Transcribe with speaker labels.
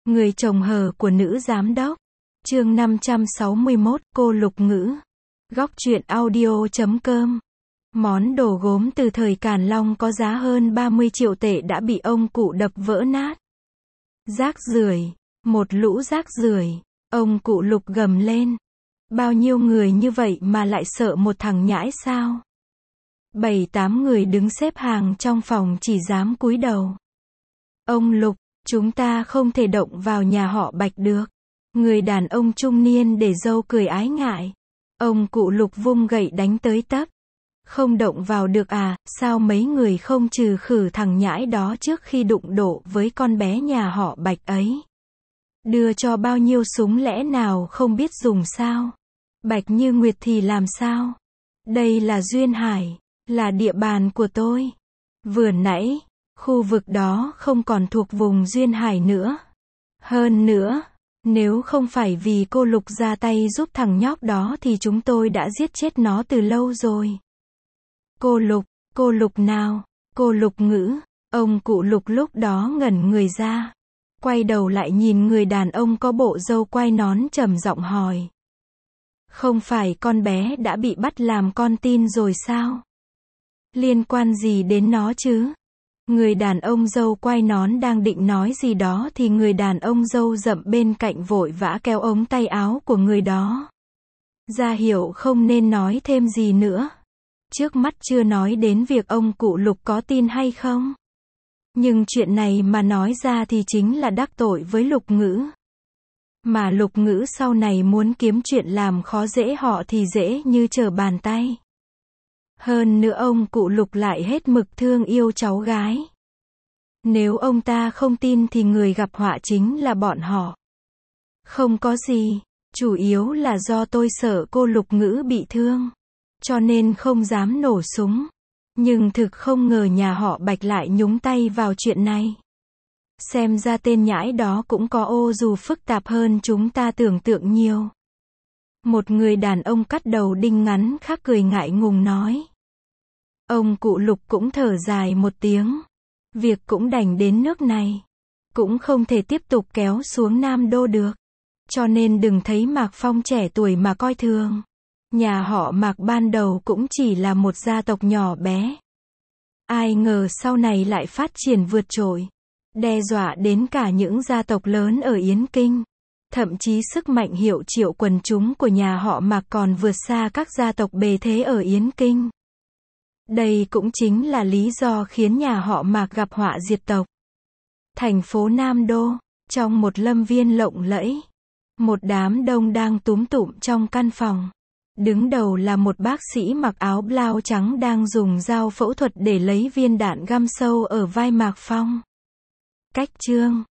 Speaker 1: Người chồng hờ của nữ giám đốc. Chương 561, cô Lục Ngữ. Góc truyện audio.com. Món đồ gốm từ thời Càn Long có giá hơn 30 triệu tệ đã bị ông cụ đập vỡ nát. Rác rưởi, một lũ rác rưởi, ông cụ Lục gầm lên. Bao nhiêu người như vậy mà lại sợ một thằng nhãi sao? 7-8 người đứng xếp hàng trong phòng chỉ dám cúi đầu. Ông Lục, chúng ta không thể động vào nhà họ Bạch được. Người đàn ông trung niên để râu cười ái ngại. Ông cụ Lục vung gậy đánh tới tấp. Không động vào được à, sao mấy người không trừ khử thằng nhãi đó trước khi đụng độ với con bé nhà họ Bạch ấy? Đưa cho bao nhiêu súng lẽ nào không biết dùng sao? Bạch Như Nguyệt thì làm sao? Đây là Duyên Hải, là địa bàn của tôi. Vừa nãy, khu vực đó không còn thuộc vùng Duyên Hải nữa. Hơn nữa, nếu không phải vì cô Lục ra tay giúp thằng nhóc đó thì chúng tôi đã giết chết nó từ lâu rồi. Cô Lục nào? Cô Lục Ngữ. Ông cụ Lục lúc đó ngẩn người ra. Quay đầu lại nhìn người đàn ông có bộ râu quai nón trầm giọng hỏi. Không phải con bé đã bị bắt làm con tin rồi sao? Liên quan gì đến nó chứ? Người đàn ông râu quai nón đang định nói gì đó thì người đàn ông râu rậm bên cạnh vội vã kéo ống tay áo của người đó. Ra hiệu không nên nói thêm gì nữa. Trước mắt chưa nói đến việc ông cụ Lục có tin hay không. Nhưng chuyện này mà nói ra thì chính là đắc tội với Lục Ngữ. Mà Lục Ngữ sau này muốn kiếm chuyện làm khó dễ họ thì dễ như trở bàn tay. Hơn nữa ông cụ Lục lại hết mực thương yêu cháu gái. Nếu ông ta không tin thì người gặp họa chính là bọn họ. Không có gì, chủ yếu là do tôi sợ cô Lục Ngữ bị thương. Cho nên không dám nổ súng. Nhưng thực không ngờ nhà họ Bạch lại nhúng tay vào chuyện này. Xem ra tên nhãi đó cũng có ô dù phức tạp hơn chúng ta tưởng tượng nhiều. Một người đàn ông cắt đầu đinh ngắn khác cười ngại ngùng nói. Ông cụ Lục cũng thở dài một tiếng. Việc cũng đành đến nước này. Cũng không thể tiếp tục kéo xuống Nam Đô được. Cho nên đừng thấy Mạc Phong trẻ tuổi mà coi thường. Nhà họ Mạc ban đầu cũng chỉ là một gia tộc nhỏ bé. Ai ngờ sau này lại phát triển vượt trội. Đe dọa đến cả những gia tộc lớn ở Yến Kinh. Thậm chí sức mạnh hiệu triệu quần chúng của nhà họ Mạc còn vượt xa các gia tộc bề thế ở Yến Kinh. Đây cũng chính là lý do khiến nhà họ Mạc gặp họa diệt tộc. Thành phố Nam Đô, trong một lâm viên lộng lẫy. Một đám đông đang túm tụm trong căn phòng. Đứng đầu là một bác sĩ mặc áo blau trắng đang dùng dao phẫu thuật để lấy viên đạn găm sâu ở vai Mạc Phong. Cách chương